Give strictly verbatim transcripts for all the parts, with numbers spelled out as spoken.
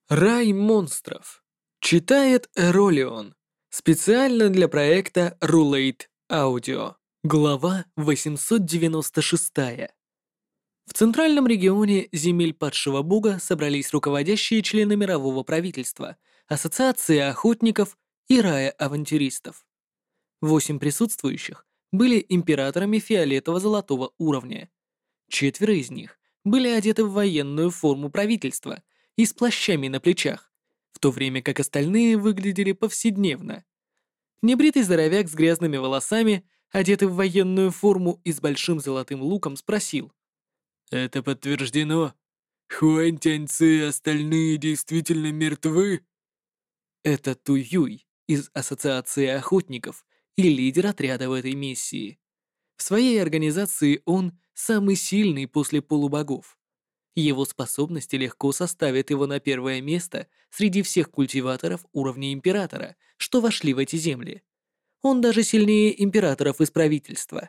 Рай монстров. Читает Эролион. Специально для проекта Рулейт Аудио. Глава восемьсот девяносто шесть. В центральном регионе земель падшего бога собрались руководящие члены мирового правительства, Ассоциации охотников и Рая авантюристов. Восемь присутствующих были императорами фиолетово-золотого уровня. Четверо из них были одеты в военную форму правительства и с плащами на плечах, в то время как остальные выглядели повседневно. Небритый здоровяк с грязными волосами, одетый в военную форму и с большим золотым луком, спросил: «Это подтверждено? Хуань Тяньцы и остальные действительно мертвы?» Это Туюй из Ассоциации охотников и лидер отряда в этой миссии. В своей организации он самый сильный после полубогов. Его способности легко составят его на первое место среди всех культиваторов уровня Императора, что вошли в эти земли. Он даже сильнее императоров из правительства.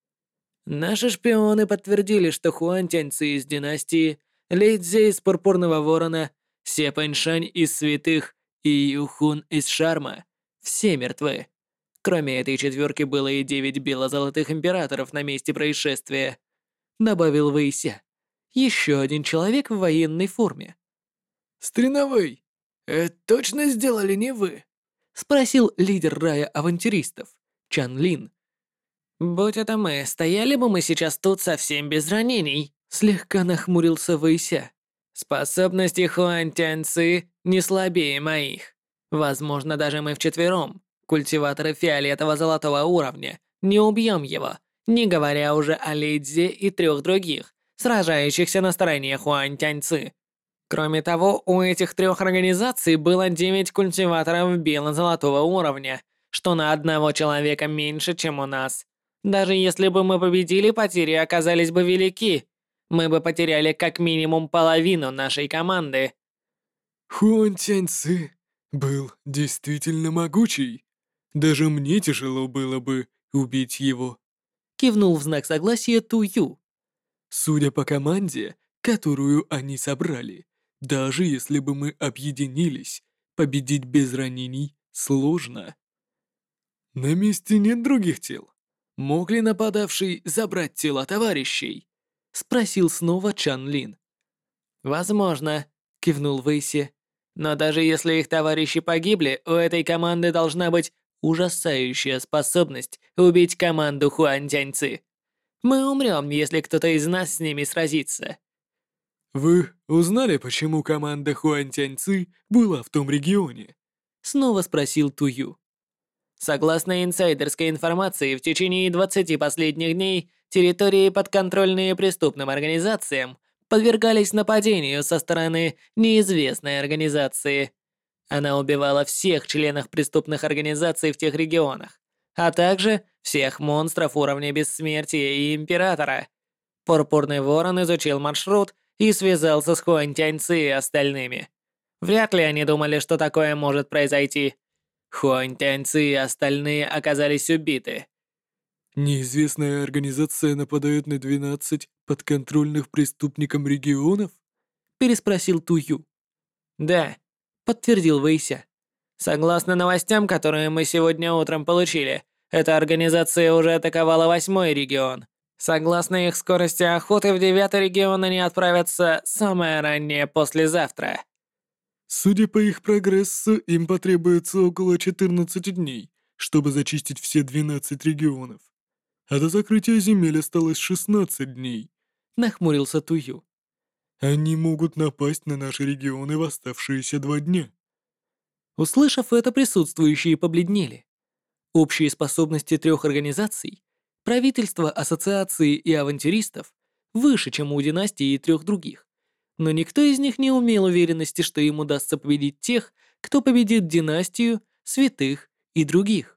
Наши шпионы подтвердили, что Хуан Тяньцы из династии, Лэй Цзэ из Пурпурного Ворона, Се Пэньшань из Святых и Юхун из Шарма все мертвы. Кроме этой четверки было и девять бело-золотых императоров на месте происшествия, добавил Вэйся. Еще один человек в военной форме. «Стреновой, это точно сделали не вы?» Спросил лидер рая авантюристов, Чан Лин. «Будь это мы, стояли бы мы сейчас тут совсем без ранений», слегка нахмурился Вэйся. «Способности Хуан Тяньцы не слабее моих. Возможно, даже мы вчетвером, культиваторы фиолетово-золотого уровня, не убьем его, не говоря уже о Лидзе и трех других, сражающихся на стороне Хуан Тяньцы. Кроме того, у этих трех организаций было девять культиваторов бело-золотого уровня, что на одного человека меньше, чем у нас. Даже если бы мы победили, потери оказались бы велики. Мы бы потеряли как минимум половину нашей команды». Хуан Тяньцы был действительно могучий. Даже мне тяжело было бы убить его. Кивнул в знак согласия Тую. Судя по команде, которую они собрали, даже если бы мы объединились, победить без ранений сложно. На месте нет других тел. Мог ли нападавший забрать тела товарищей? Спросил снова Чан Лин. Возможно, кивнул Вэйси. Но даже если их товарищи погибли, у этой команды должна быть ужасающая способность убить команду Хуан Тяньцы. Мы умрем, если кто-то из нас с ними сразится. Вы узнали, почему команда Хуан Тяньцы была в том регионе? Снова спросил Тую. Согласно инсайдерской информации, в течение двадцати последних дней территории, подконтрольные преступным организациям, подвергались нападению со стороны неизвестной организации. Она убивала всех членов преступных организаций в тех регионах, а также всех монстров уровня бессмертия и Императора. Пурпурный Ворон изучил маршрут и связался с Хуань Тяньцы и остальными. Вряд ли они думали, что такое может произойти. Хуань Тяньцы и остальные оказались убиты. Неизвестная организация нападает на двенадцать подконтрольных преступникам регионов? Переспросил Тую. Да, подтвердил Вэйся. Согласно новостям, которые мы сегодня утром получили, эта организация уже атаковала восьмой регион. Согласно их скорости охоты, в девятый регион они отправятся самое раннее послезавтра. Судя по их прогрессу, им потребуется около четырнадцати дней, чтобы зачистить все двенадцать регионов. А до закрытия земель осталось шестнадцать дней. Нахмурился Тую. Они могут напасть на наши регионы в оставшиеся два дня. Услышав это, присутствующие побледнели. Общие способности трех организаций, правительства, ассоциации и авантюристов, выше, чем у династии и трех других. Но никто из них не имел уверенности, что им удастся победить тех, кто победит династию, святых и других.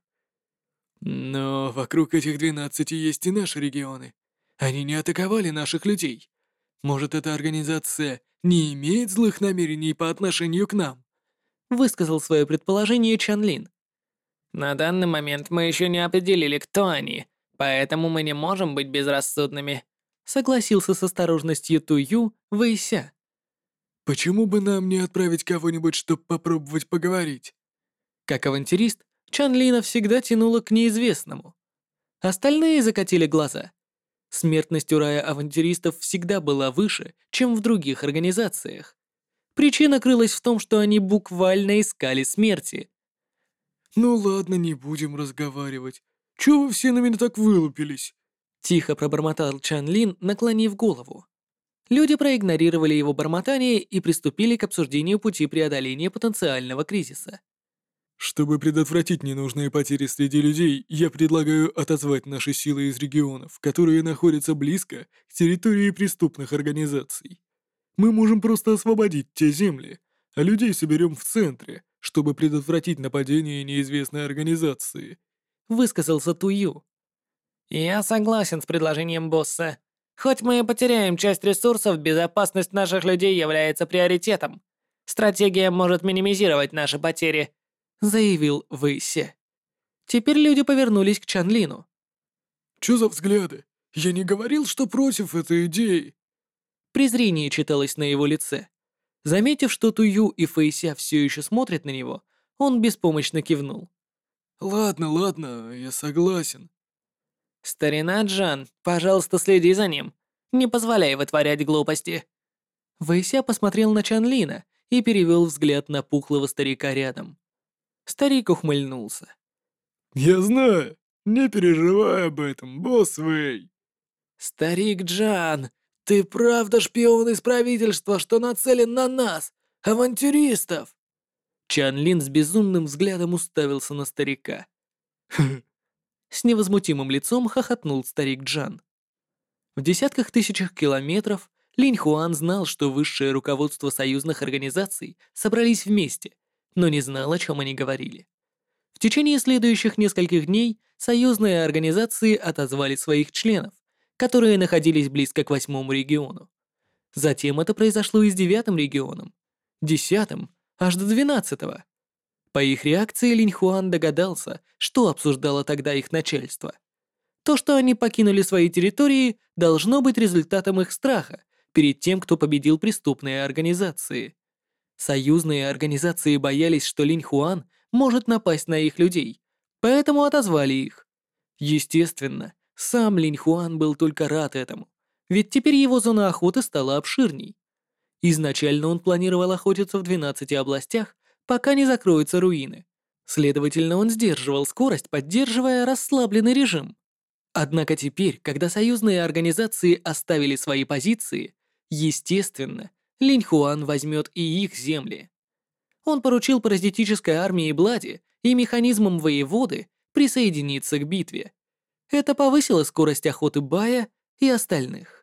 Но вокруг этих двенадцати есть и наши регионы. Они не атаковали наших людей. Может, эта организация не имеет злых намерений по отношению к нам? Высказал свое предположение Чан Лин. На данный момент мы еще не определили, кто они, поэтому мы не можем быть безрассудными. Согласился с осторожностью Тую Вэйся. Почему бы нам не отправить кого-нибудь, чтобы попробовать поговорить? Как авантюрист, Чан Лина всегда тянула к неизвестному. Остальные закатили глаза. Смертность у рая авантюристов всегда была выше, чем в других организациях. Причина крылась в том, что они буквально искали смерти. Ну ладно, не будем разговаривать. Чего вы все на меня так вылупились? Тихо пробормотал Чан Лин, наклонив голову. Люди проигнорировали его бормотание и приступили к обсуждению пути преодоления потенциального кризиса. Чтобы предотвратить ненужные потери среди людей, я предлагаю отозвать наши силы из регионов, которые находятся близко к территории преступных организаций. Мы можем просто освободить те земли, а людей соберем в центре, чтобы предотвратить нападение неизвестной организации. Высказался Тую. Я согласен с предложением босса. Хоть мы и потеряем часть ресурсов, безопасность наших людей является приоритетом. Стратегия может минимизировать наши потери, Заявил Вэйсе. Теперь люди повернулись к Чан Лину. Чё за взгляды? Я не говорил, что против этой идеи. Презрение читалось на его лице. Заметив, что Тую и Фэйся все еще смотрят на него, он беспомощно кивнул. Ладно, ладно, я согласен. Старина Джан, пожалуйста, следи за ним. Не позволяй вытворять глупости. Вэйся посмотрел на Чан Лина и перевел взгляд на пухлого старика рядом. Старик ухмыльнулся. Я знаю. Не переживай об этом, босс Вэй. «Старик Джан, ты правда шпион из правительства, что нацелен на нас, авантюристов?» Чан Лин с безумным взглядом уставился на старика. С невозмутимым лицом хохотнул старик Джан. В десятках тысячах километров Линь Хуан знал, что высшее руководство союзных организаций собрались вместе, но не знал, о чем они говорили. В течение следующих нескольких дней союзные организации отозвали своих членов, которые находились близко к восьмому региону. Затем это произошло и с девятым регионом, десятым, аж до двенадцатого. По их реакции Линь Хуан догадался, что обсуждало тогда их начальство. То, что они покинули свои территории, должно быть результатом их страха перед тем, кто победил преступные организации. Союзные организации боялись, что Линь Хуан может напасть на их людей, поэтому отозвали их. Естественно, сам Линь Хуан был только рад этому, ведь теперь его зона охоты стала обширней. Изначально он планировал охотиться в двенадцати областях, пока не закроются руины. Следовательно, он сдерживал скорость, поддерживая расслабленный режим. Однако теперь, когда союзные организации оставили свои позиции, естественно, Линь Хуан возьмет и их земли. Он поручил паразитической армии Блади и механизмам воеводы присоединиться к битве. Это повысило скорость охоты Бая и остальных.